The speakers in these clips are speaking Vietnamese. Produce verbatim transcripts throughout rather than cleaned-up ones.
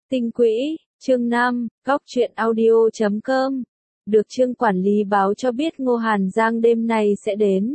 Tinh quỹ, chương năm, góc truyện audio chấm com. Được Trương quản lý báo cho biết Ngô Hàn Giang đêm nay sẽ đến.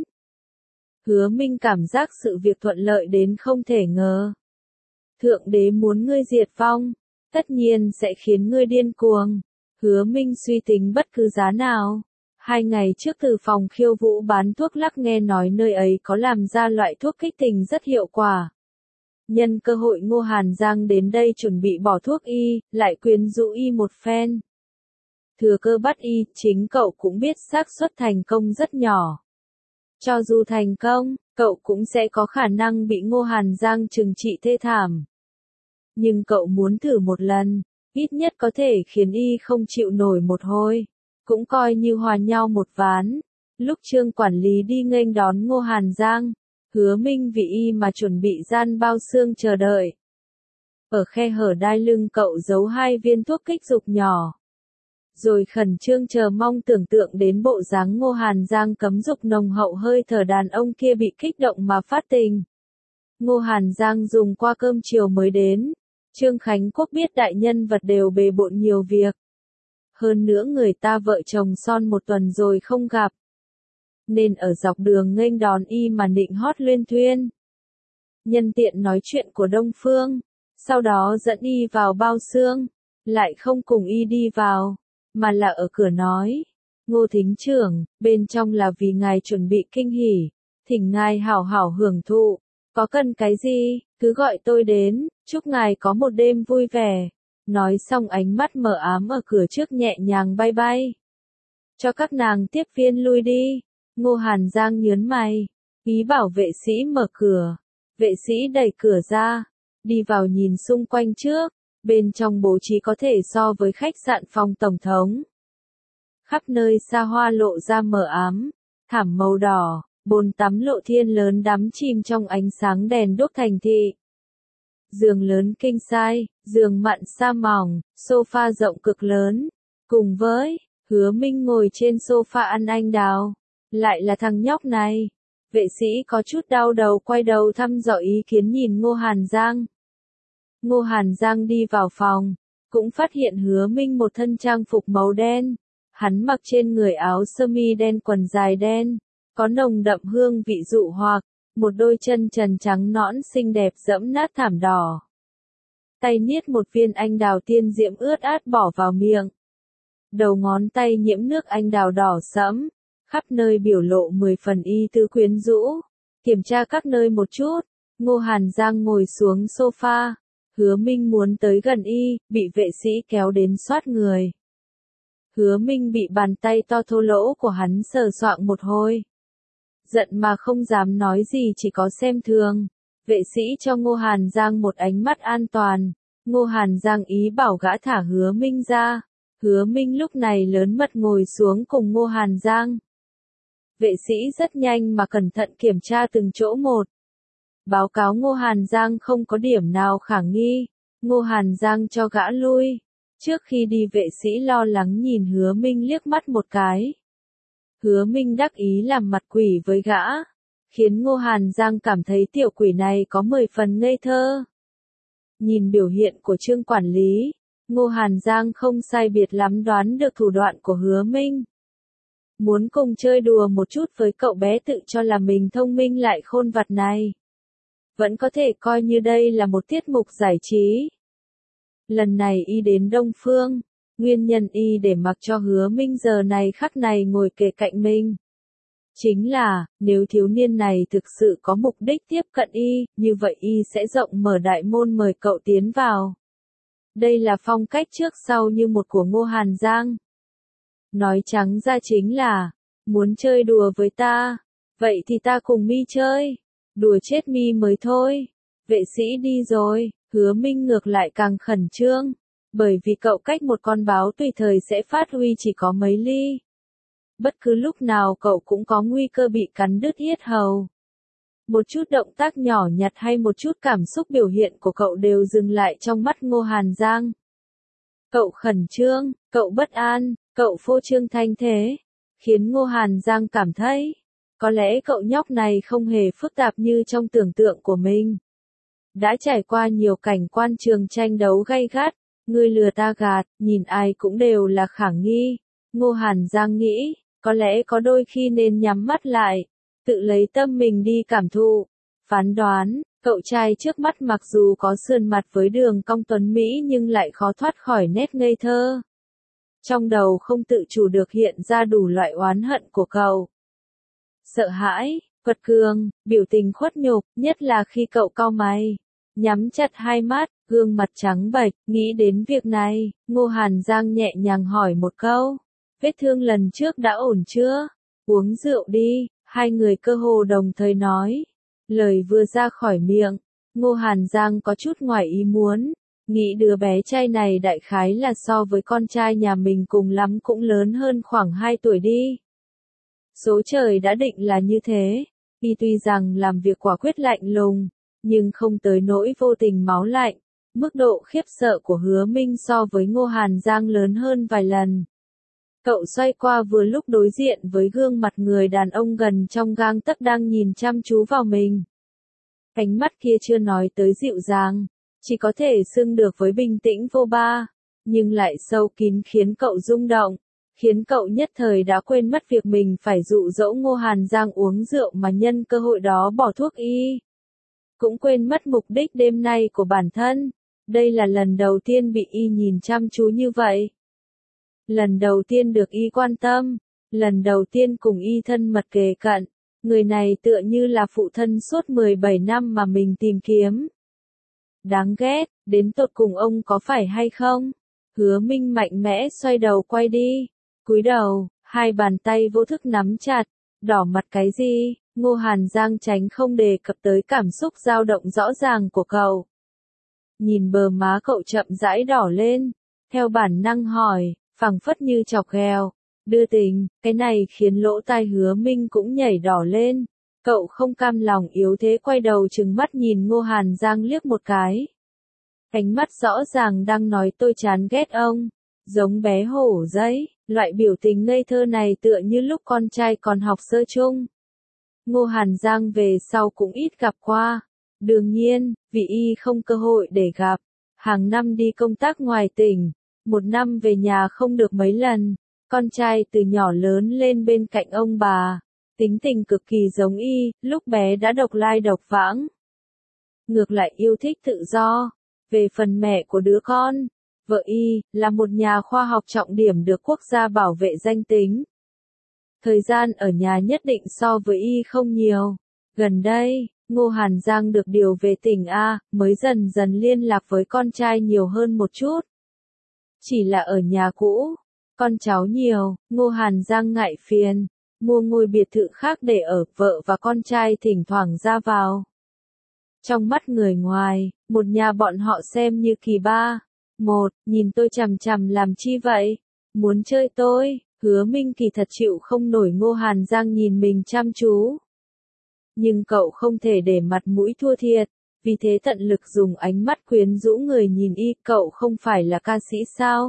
Hứa Minh cảm giác sự việc thuận lợi đến không thể ngờ. Thượng đế muốn ngươi diệt vong, tất nhiên sẽ khiến ngươi điên cuồng. Hứa Minh suy tính bất cứ giá nào. Hai ngày trước từ phòng khiêu vũ bán thuốc lắc nghe nói nơi ấy có làm ra loại thuốc kích tình rất hiệu quả. Nhân cơ hội Ngô Hàn Giang đến đây chuẩn bị bỏ thuốc y, lại quyến rũ y một phen. Thừa cơ bắt y, chính cậu cũng biết xác suất thành công rất nhỏ. Cho dù thành công, cậu cũng sẽ có khả năng bị Ngô Hàn Giang trừng trị thê thảm. Nhưng cậu muốn thử một lần, ít nhất có thể khiến y không chịu nổi một hồi, cũng coi như hòa nhau một ván. Lúc Trương quản lý đi nghênh đón Ngô Hàn Giang, Hứa Minh vì y mà chuẩn bị gian bao xương chờ đợi. Ở khe hở đai lưng cậu giấu hai viên thuốc kích dục nhỏ. Rồi khẩn trương chờ mong tưởng tượng đến bộ dáng Ngô Hàn Giang cấm dục nồng hậu hơi thở đàn ông kia bị kích động mà phát tình. Ngô Hàn Giang dùng qua cơm chiều mới đến. Trương Khánh Quốc biết đại nhân vật đều bề bộn nhiều việc. Hơn nữa người ta vợ chồng son một tuần rồi không gặp. Nên ở dọc đường nghênh đón y mà nịnh hót luyên thuyên. Nhân tiện nói chuyện của Đông Phương, sau đó dẫn y vào bao xương, lại không cùng y đi vào, mà là ở cửa nói. Ngô thính trưởng, bên trong là vì ngài chuẩn bị kinh hỉ, thỉnh ngài hảo hảo hưởng thụ, có cần cái gì, cứ gọi tôi đến, chúc ngài có một đêm vui vẻ. Nói xong ánh mắt mờ ám ở cửa trước nhẹ nhàng bay bay. Cho các nàng tiếp viên lui đi. Ngô Hàn Giang nhớn mày, ý bảo vệ sĩ mở cửa. Vệ sĩ đẩy cửa ra, đi vào nhìn xung quanh trước, bên trong bố trí có thể so với khách sạn phòng tổng thống. Khắp nơi xa hoa lộ ra mờ ám, thảm màu đỏ, bồn tắm lộ thiên lớn đắm chìm trong ánh sáng đèn đuốc thành thị. Giường lớn king size, giường mặn sa mỏng, sofa rộng cực lớn, cùng với Hứa Minh ngồi trên sofa ăn anh đào. Lại là thằng nhóc này. Vệ sĩ có chút đau đầu quay đầu thăm dò ý kiến nhìn Ngô Hàn Giang. Ngô Hàn Giang đi vào phòng, cũng phát hiện Hứa Minh một thân trang phục màu đen. Hắn mặc trên người áo sơ mi đen quần dài đen, có nồng đậm hương vị dụ hoặc, một đôi chân trần trắng nõn xinh đẹp dẫm nát thảm đỏ. Tay niết một viên anh đào tiên diễm ướt át bỏ vào miệng. Đầu ngón tay nhiễm nước anh đào đỏ sẫm. Khắp nơi biểu lộ mười phần y tư quyến rũ. Kiểm tra các nơi một chút. Ngô Hàn Giang ngồi xuống sofa. Hứa Minh muốn tới gần y, bị vệ sĩ kéo đến soát người. Hứa Minh bị bàn tay to thô lỗ của hắn sờ soạng một hồi. Giận mà không dám nói gì, chỉ có xem thường. Vệ sĩ cho Ngô Hàn Giang một ánh mắt an toàn. Ngô Hàn Giang ý bảo gã thả Hứa Minh ra. Hứa Minh lúc này lớn mật ngồi xuống cùng Ngô Hàn Giang. Vệ sĩ rất nhanh mà cẩn thận kiểm tra từng chỗ một. Báo cáo Ngô Hàn Giang không có điểm nào khả nghi. Ngô Hàn Giang cho gã lui. Trước khi đi vệ sĩ lo lắng nhìn Hứa Minh liếc mắt một cái. Hứa Minh đắc ý làm mặt quỷ với gã. Khiến Ngô Hàn Giang cảm thấy tiểu quỷ này có mười phần ngây thơ. Nhìn biểu hiện của Trương quản lý, Ngô Hàn Giang không sai biệt lắm đoán được thủ đoạn của Hứa Minh. Muốn cùng chơi đùa một chút với cậu bé tự cho là mình thông minh lại khôn vặt này. Vẫn có thể coi như đây là một tiết mục giải trí. Lần này y đến Đông Phương, nguyên nhân y để mặc cho Hứa Minh giờ này khắc này ngồi kề cạnh mình. Chính là, nếu thiếu niên này thực sự có mục đích tiếp cận y, như vậy y sẽ rộng mở đại môn mời cậu tiến vào. Đây là phong cách trước sau như một của Ngô Hàn Giang. Nói trắng ra chính là, muốn chơi đùa với ta, vậy thì ta cùng mi chơi, đùa chết mi mới thôi. Vệ sĩ đi rồi, Hứa Minh ngược lại càng khẩn trương, bởi vì cậu cách một con báo tùy thời sẽ phát huy chỉ có mấy ly. Bất cứ lúc nào cậu cũng có nguy cơ bị cắn đứt yết hầu. Một chút động tác nhỏ nhặt hay một chút cảm xúc biểu hiện của cậu đều dừng lại trong mắt Ngô Hàn Giang. Cậu khẩn trương, cậu bất an, cậu phô trương thanh thế, khiến Ngô Hàn Giang cảm thấy, có lẽ cậu nhóc này không hề phức tạp như trong tưởng tượng của mình. Đã trải qua nhiều cảnh quan trường tranh đấu gay gắt, Ngươi lừa ta gạt, nhìn ai cũng đều là khả nghi. Ngô Hàn Giang nghĩ, có lẽ có đôi khi nên nhắm mắt lại, tự lấy tâm mình đi cảm thụ, phán đoán, cậu trai trước mắt mặc dù có sườn mặt với đường cong tuấn Mỹ nhưng lại khó thoát khỏi nét ngây thơ. Trong đầu không tự chủ được hiện ra đủ loại oán hận của cậu. Sợ hãi, quật cường, biểu tình khuất nhục, nhất là khi cậu cau mày, nhắm chặt hai mắt, gương mặt trắng bệch, nghĩ đến việc này, Ngô Hàn Giang nhẹ nhàng hỏi một câu, vết thương lần trước đã ổn chưa? Uống rượu đi, hai người cơ hồ đồng thời nói. Lời vừa ra khỏi miệng, Ngô Hàn Giang có chút ngoài ý muốn, nghĩ đứa bé trai này đại khái là so với con trai nhà mình cùng lắm cũng lớn hơn khoảng hai tuổi đi. Số trời đã định là như thế, y tuy rằng làm việc quả quyết lạnh lùng, nhưng không tới nỗi vô tình máu lạnh, mức độ khiếp sợ của Hứa Minh so với Ngô Hàn Giang lớn hơn vài lần. Cậu xoay qua vừa lúc đối diện với gương mặt người đàn ông gần trong gang tấc đang nhìn chăm chú vào mình. Ánh mắt kia chưa nói tới dịu dàng, chỉ có thể xưng được với bình tĩnh vô ba, nhưng lại sâu kín khiến cậu rung động, khiến cậu nhất thời đã quên mất việc mình phải dụ dỗ Ngô Hàn Giang uống rượu mà nhân cơ hội đó bỏ thuốc y. Cũng quên mất mục đích đêm nay của bản thân, đây là lần đầu tiên bị y nhìn chăm chú như vậy. Lần đầu tiên được y quan tâm, lần đầu tiên cùng y thân mật kề cận, người này tựa như là phụ thân suốt mười bảy năm mà mình tìm kiếm. Đáng ghét, đến tột cùng ông có phải hay không? Hứa Minh mạnh mẽ xoay đầu quay đi, cúi đầu, hai bàn tay vô thức nắm chặt, đỏ mặt cái gì? Ngô Hàn Giang tránh không đề cập tới cảm xúc dao động rõ ràng của cậu. Nhìn bờ má cậu chậm rãi đỏ lên, theo bản năng hỏi, phảng phất như chọc ghẹo, đưa tình, cái này khiến lỗ tai Hứa Minh cũng nhảy đỏ lên. Cậu không cam lòng yếu thế quay đầu trừng mắt nhìn Ngô Hàn Giang liếc một cái. Ánh mắt rõ ràng đang nói tôi chán ghét ông, giống bé hổ giấy, loại biểu tình ngây thơ này tựa như lúc con trai còn học sơ chung. Ngô Hàn Giang về sau cũng ít gặp qua. Đương nhiên, vì y không cơ hội để gặp, hàng năm đi công tác ngoài tỉnh, một năm về nhà không được mấy lần, con trai từ nhỏ lớn lên bên cạnh ông bà, tính tình cực kỳ giống y, lúc bé đã độc lai độc vãng. Ngược lại yêu thích tự do. Về phần mẹ của đứa con, vợ y, là một nhà khoa học trọng điểm được quốc gia bảo vệ danh tính. Thời gian ở nhà nhất định so với y không nhiều. Gần đây, Ngô Hàn Giang được điều về tỉnh A, mới dần dần liên lạc với con trai nhiều hơn một chút. Chỉ là ở nhà cũ, con cháu nhiều, Ngô Hàn Giang ngại phiền, mua ngôi biệt thự khác để ở, vợ và con trai thỉnh thoảng ra vào. Trong mắt người ngoài, một nhà bọn họ xem như kỳ ba. Một, nhìn tôi chằm chằm làm chi vậy? Muốn chơi tôi? Hứa Minh kỳ thật chịu không nổi Ngô Hàn Giang nhìn mình chăm chú. Nhưng cậu không thể để mặt mũi thua thiệt, vì thế tận lực dùng ánh mắt quyến rũ người nhìn y, cậu không phải là ca sĩ sao?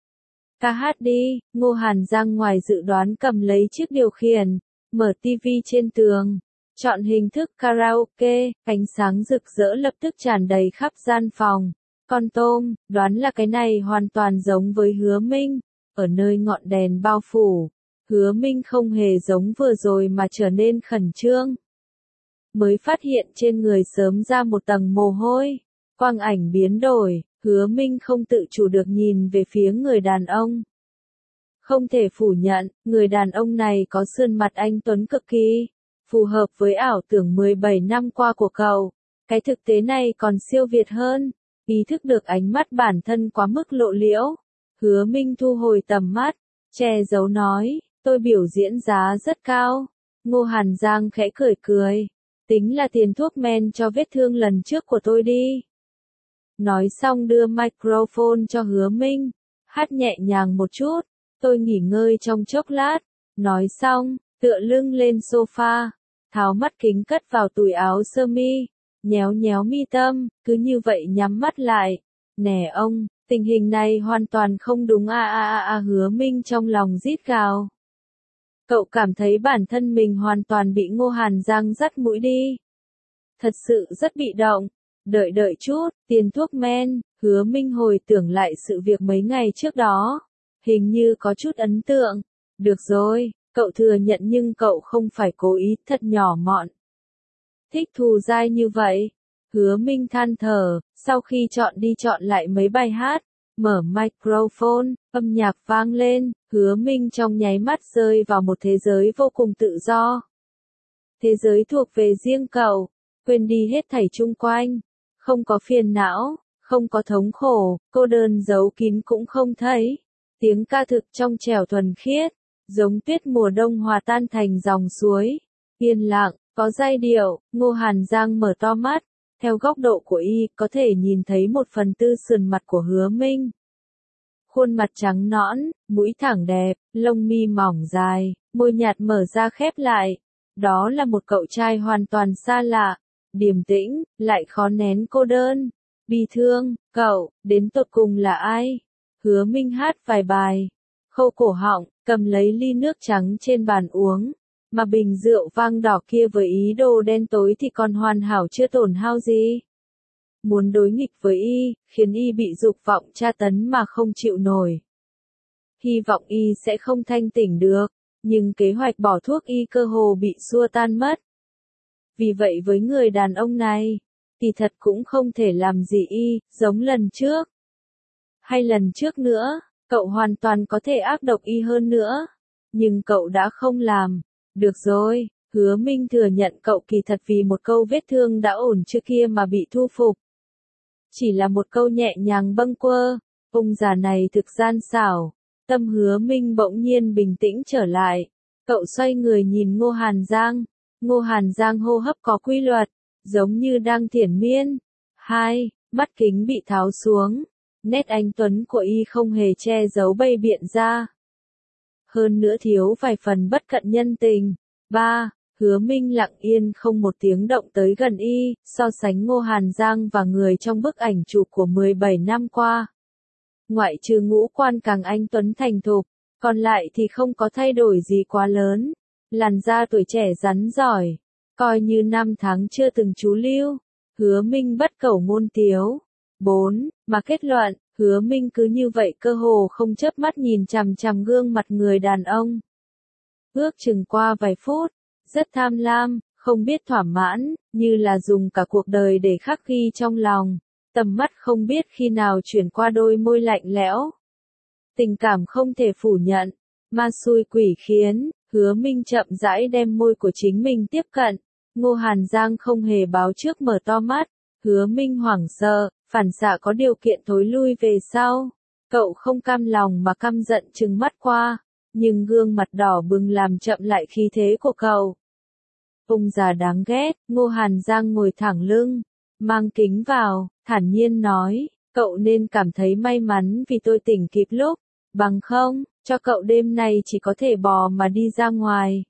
Ca hát đi, Ngô Hàn Giang ngoài dự đoán cầm lấy chiếc điều khiển, mở tivi trên tường, chọn hình thức karaoke, ánh sáng rực rỡ lập tức tràn đầy khắp gian phòng. Con tôm, đoán là cái này hoàn toàn giống với Hứa Minh, ở nơi ngọn đèn bao phủ, Hứa Minh không hề giống vừa rồi mà trở nên khẩn trương. Mới phát hiện trên người sớm ra một tầng mồ hôi, quang ảnh biến đổi, Hứa Minh không tự chủ được nhìn về phía người đàn ông. Không thể phủ nhận, người đàn ông này có sườn mặt anh tuấn cực kỳ, phù hợp với ảo tưởng mười bảy năm qua của cậu. Cái thực tế này còn siêu việt hơn, ý thức được ánh mắt bản thân quá mức lộ liễu. Hứa Minh thu hồi tầm mắt, che giấu nói, tôi biểu diễn giá rất cao. Ngô Hàn Giang khẽ cười cười, tính là tiền thuốc men cho vết thương lần trước của tôi đi. Nói xong đưa microphone cho Hứa Minh, hát nhẹ nhàng một chút, tôi nghỉ ngơi trong chốc lát. Nói xong, tựa lưng lên sofa, tháo mắt kính cất vào túi áo sơ mi, nhéo nhéo mi tâm, cứ như vậy nhắm mắt lại. Nè ông, tình hình này hoàn toàn không đúng a a a a Hứa Minh trong lòng rít gào. Cậu cảm thấy bản thân mình hoàn toàn bị Ngô Hàn Giang dắt mũi đi. Thật sự rất bị động. Đợi đợi chút, tiền thuốc men, Hứa Minh hồi tưởng lại sự việc mấy ngày trước đó. Hình như có chút ấn tượng. Được rồi, cậu thừa nhận nhưng cậu không phải cố ý, thật nhỏ mọn. Thích thù dai như vậy. Hứa Minh than thở, sau khi chọn đi chọn lại mấy bài hát, mở microphone, âm nhạc vang lên, Hứa Minh trong nháy mắt rơi vào một thế giới vô cùng tự do. Thế giới thuộc về riêng cậu, quên đi hết thảy chung quanh, không có phiền não, không có thống khổ, cô đơn giấu kín cũng không thấy. Tiếng ca thực trong trẻo thuần khiết, giống tuyết mùa đông hòa tan thành dòng suối. Yên lặng, có giai điệu, Ngô Hàn Giang mở to mắt. Theo góc độ của y, có thể nhìn thấy một phần tư sườn mặt của Hứa Minh. Khuôn mặt trắng nõn, mũi thẳng đẹp, lông mi mỏng dài, môi nhạt mở ra khép lại. Đó là một cậu trai hoàn toàn xa lạ, điềm tĩnh, lại khó nén cô đơn, bi thương. Cậu, đến tột cùng là ai? Hứa Minh hát vài bài, khâu cổ họng, cầm lấy ly nước trắng trên bàn uống. Mà bình rượu vang đỏ kia với ý đồ đen tối thì còn hoàn hảo chưa tổn hao gì. Muốn đối nghịch với y, khiến y bị dục vọng tra tấn mà không chịu nổi. Hy vọng y sẽ không thanh tỉnh được, nhưng kế hoạch bỏ thuốc y cơ hồ bị xua tan mất. Vì vậy với người đàn ông này, thì thật cũng không thể làm gì y, giống lần trước. Hay lần trước nữa, cậu hoàn toàn có thể ác độc y hơn nữa. Nhưng cậu đã không làm. Được rồi, Hứa Minh thừa nhận cậu kỳ thật vì một câu vết thương đã ổn chưa kia mà bị thu phục. Chỉ là một câu nhẹ nhàng bâng quơ, ông già này thực gian xảo. Tâm Hứa Minh bỗng nhiên bình tĩnh trở lại. Cậu xoay người nhìn Ngô Hàn Giang. Ngô Hàn Giang hô hấp có quy luật, giống như đang thiển miên. Hai, mắt kính bị tháo xuống. Nét anh tuấn của y không hề che giấu bay biện ra. Hơn nữa thiếu vài phần bất cận nhân tình. Ba, Hứa Minh lặng yên không một tiếng động tới gần y, so sánh Ngô Hàn Giang và người trong bức ảnh chụp của mười bảy năm qua. Ngoại trừ ngũ quan càng anh tuấn thành thục, còn lại thì không có thay đổi gì quá lớn. Làn da tuổi trẻ rắn giỏi, coi như năm tháng chưa từng chú lưu. Hứa Minh bất cẩu ngôn tiếu. Bốn, mà kết luận, Hứa Minh cứ như vậy cơ hồ không chớp mắt nhìn chằm chằm gương mặt người đàn ông. Ước chừng qua vài phút, rất tham lam, không biết thỏa mãn, như là dùng cả cuộc đời để khắc ghi trong lòng. Tầm mắt không biết khi nào chuyển qua đôi môi lạnh lẽo. Tình cảm không thể phủ nhận, ma xui quỷ khiến, Hứa Minh chậm rãi đem môi của chính mình tiếp cận. Ngô Hàn Giang không hề báo trước mở to mắt, Hứa Minh hoảng sợ, phản xạ có điều kiện thối lui về sau. Cậu không cam lòng mà căm giận trừng mắt qua, nhưng gương mặt đỏ bừng làm chậm lại khí thế của cậu. Ông già đáng ghét, Ngô Hàn Giang ngồi thẳng lưng, mang kính vào, thản nhiên nói, cậu nên cảm thấy may mắn vì tôi tỉnh kịp lúc, bằng không, cho cậu đêm nay chỉ có thể bò mà đi ra ngoài.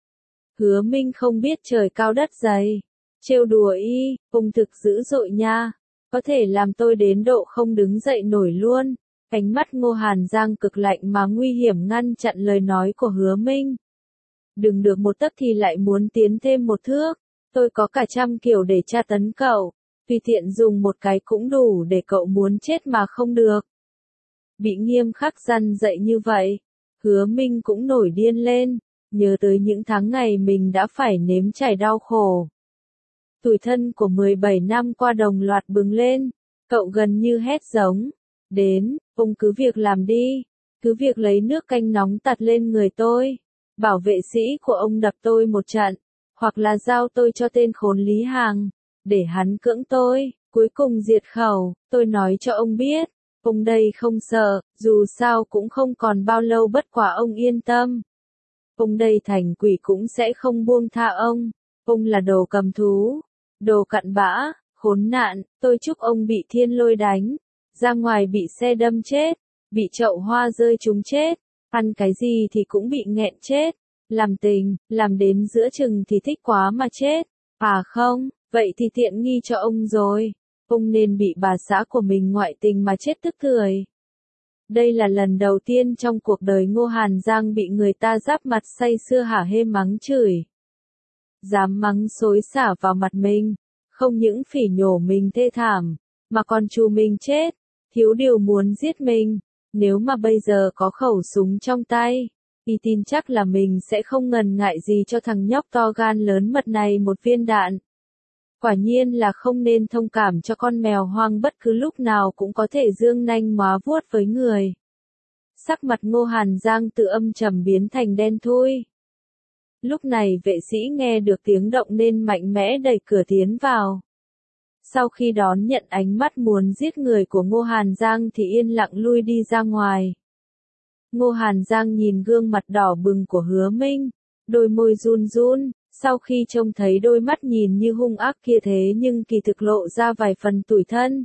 Hứa Minh không biết trời cao đất dày, trêu đùa y, ông thực dữ dội nha, có thể làm tôi đến độ không đứng dậy nổi luôn. Ánh mắt Ngô Hàn Giang cực lạnh mà nguy hiểm ngăn chặn lời nói của Hứa Minh. Đừng được một tấc thì lại muốn tiến thêm một thước, tôi có cả trăm kiểu để tra tấn cậu, tùy tiện dùng một cái cũng đủ để cậu muốn chết mà không được. Bị nghiêm khắc răn dạy như vậy, Hứa Minh cũng nổi điên lên, nhớ tới những tháng ngày mình đã phải nếm trải đau khổ. Tủi thân của mười bảy năm qua đồng loạt bừng lên, cậu gần như hét giống. Đến, ông cứ việc làm đi, cứ việc lấy nước canh nóng tạt lên người tôi, bảo vệ sĩ của ông đập tôi một trận, hoặc là giao tôi cho tên khốn Lý Hàng, để hắn cưỡng tôi, cuối cùng diệt khẩu, tôi nói cho ông biết, ông đây không sợ, dù sao cũng không còn bao lâu bất quả ông yên tâm. Ông đây thành quỷ cũng sẽ không buông tha ông, ông là đồ cầm thú, đồ cặn bã, khốn nạn, tôi chúc ông bị thiên lôi đánh. Ra ngoài bị xe đâm chết, bị chậu hoa rơi trúng chết, ăn cái gì thì cũng bị nghẹn chết, làm tình, làm đến giữa chừng thì thích quá mà chết, à không, vậy thì tiện nghi cho ông rồi, ông nên bị bà xã của mình ngoại tình mà chết tức cười. Đây là lần đầu tiên trong cuộc đời Ngô Hàn Giang bị người ta giáp mặt say sưa hả hê mắng chửi. Dám mắng xối xả vào mặt mình, không những phỉ nhổ mình thê thảm, mà còn chù mình chết. thiếu điều muốn giết mình. Nếu mà bây giờ có khẩu súng trong tay, y tin chắc là mình sẽ không ngần ngại gì cho thằng nhóc to gan lớn mật này một viên đạn. Quả nhiên là không nên thông cảm cho con mèo hoang bất cứ lúc nào cũng có thể giương nanh móa vuốt với người. Sắc mặt Ngô Hàn Giang từ âm trầm biến thành đen thui. Lúc này vệ sĩ nghe được tiếng động nên mạnh mẽ đẩy cửa tiến vào. Sau khi đón nhận ánh mắt muốn giết người của Ngô Hàn Giang thì yên lặng lui đi ra ngoài. Ngô Hàn Giang nhìn gương mặt đỏ bừng của Hứa Minh, đôi môi run run, sau khi trông thấy đôi mắt nhìn như hung ác kia thế nhưng kỳ thực lộ ra vài phần tủi thân.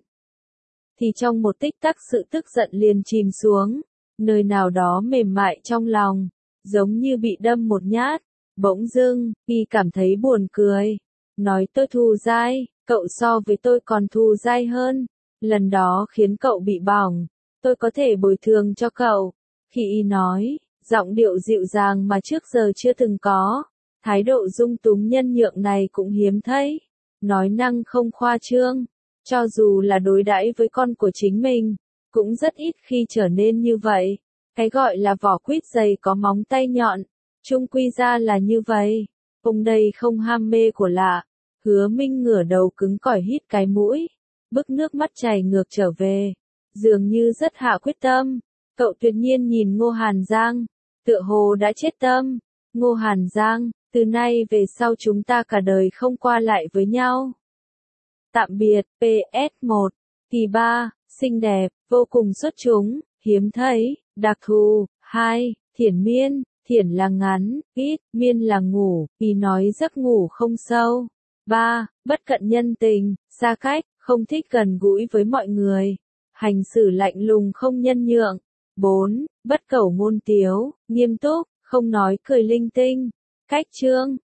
Thì trong một tích tắc sự tức giận liền chìm xuống, nơi nào đó mềm mại trong lòng, giống như bị đâm một nhát. Bỗng dưng, y cảm thấy buồn cười, nói tôi thù dai, cậu so với tôi còn thù dai hơn, lần đó khiến cậu bị bỏng, tôi có thể bồi thường cho cậu. Khi y nói, giọng điệu dịu dàng mà trước giờ chưa từng có, thái độ dung túng nhân nhượng này cũng hiếm thấy, nói năng không khoa trương, cho dù là đối đãi với con của chính mình, cũng rất ít khi trở nên như vậy. Cái gọi là vỏ quýt dày có móng tay nhọn, chung quy ra là như vậy. Ông đây không ham mê của lạ. Hứa Minh ngửa đầu cứng cỏi hít cái mũi, bức nước mắt chảy ngược trở về, dường như rất hạ quyết tâm. Cậu tuyệt nhiên nhìn Ngô Hàn Giang, tựa hồ đã chết tâm. Ngô Hàn Giang, từ nay về sau chúng ta cả đời không qua lại với nhau. Tạm biệt. pê ét một. Kỳ ba, xinh đẹp, vô cùng xuất chúng, hiếm thấy, đặc thù. hai. Thiển miên, thiển là ngắn, ít, miên là ngủ, kỳ nói giấc ngủ không sâu. ba. Bất cận nhân tình, xa cách, không thích gần gũi với mọi người, hành xử lạnh lùng không nhân nhượng. bốn. Bất cẩu ngôn tiếu, nghiêm túc, không nói cười linh tinh. Cách chương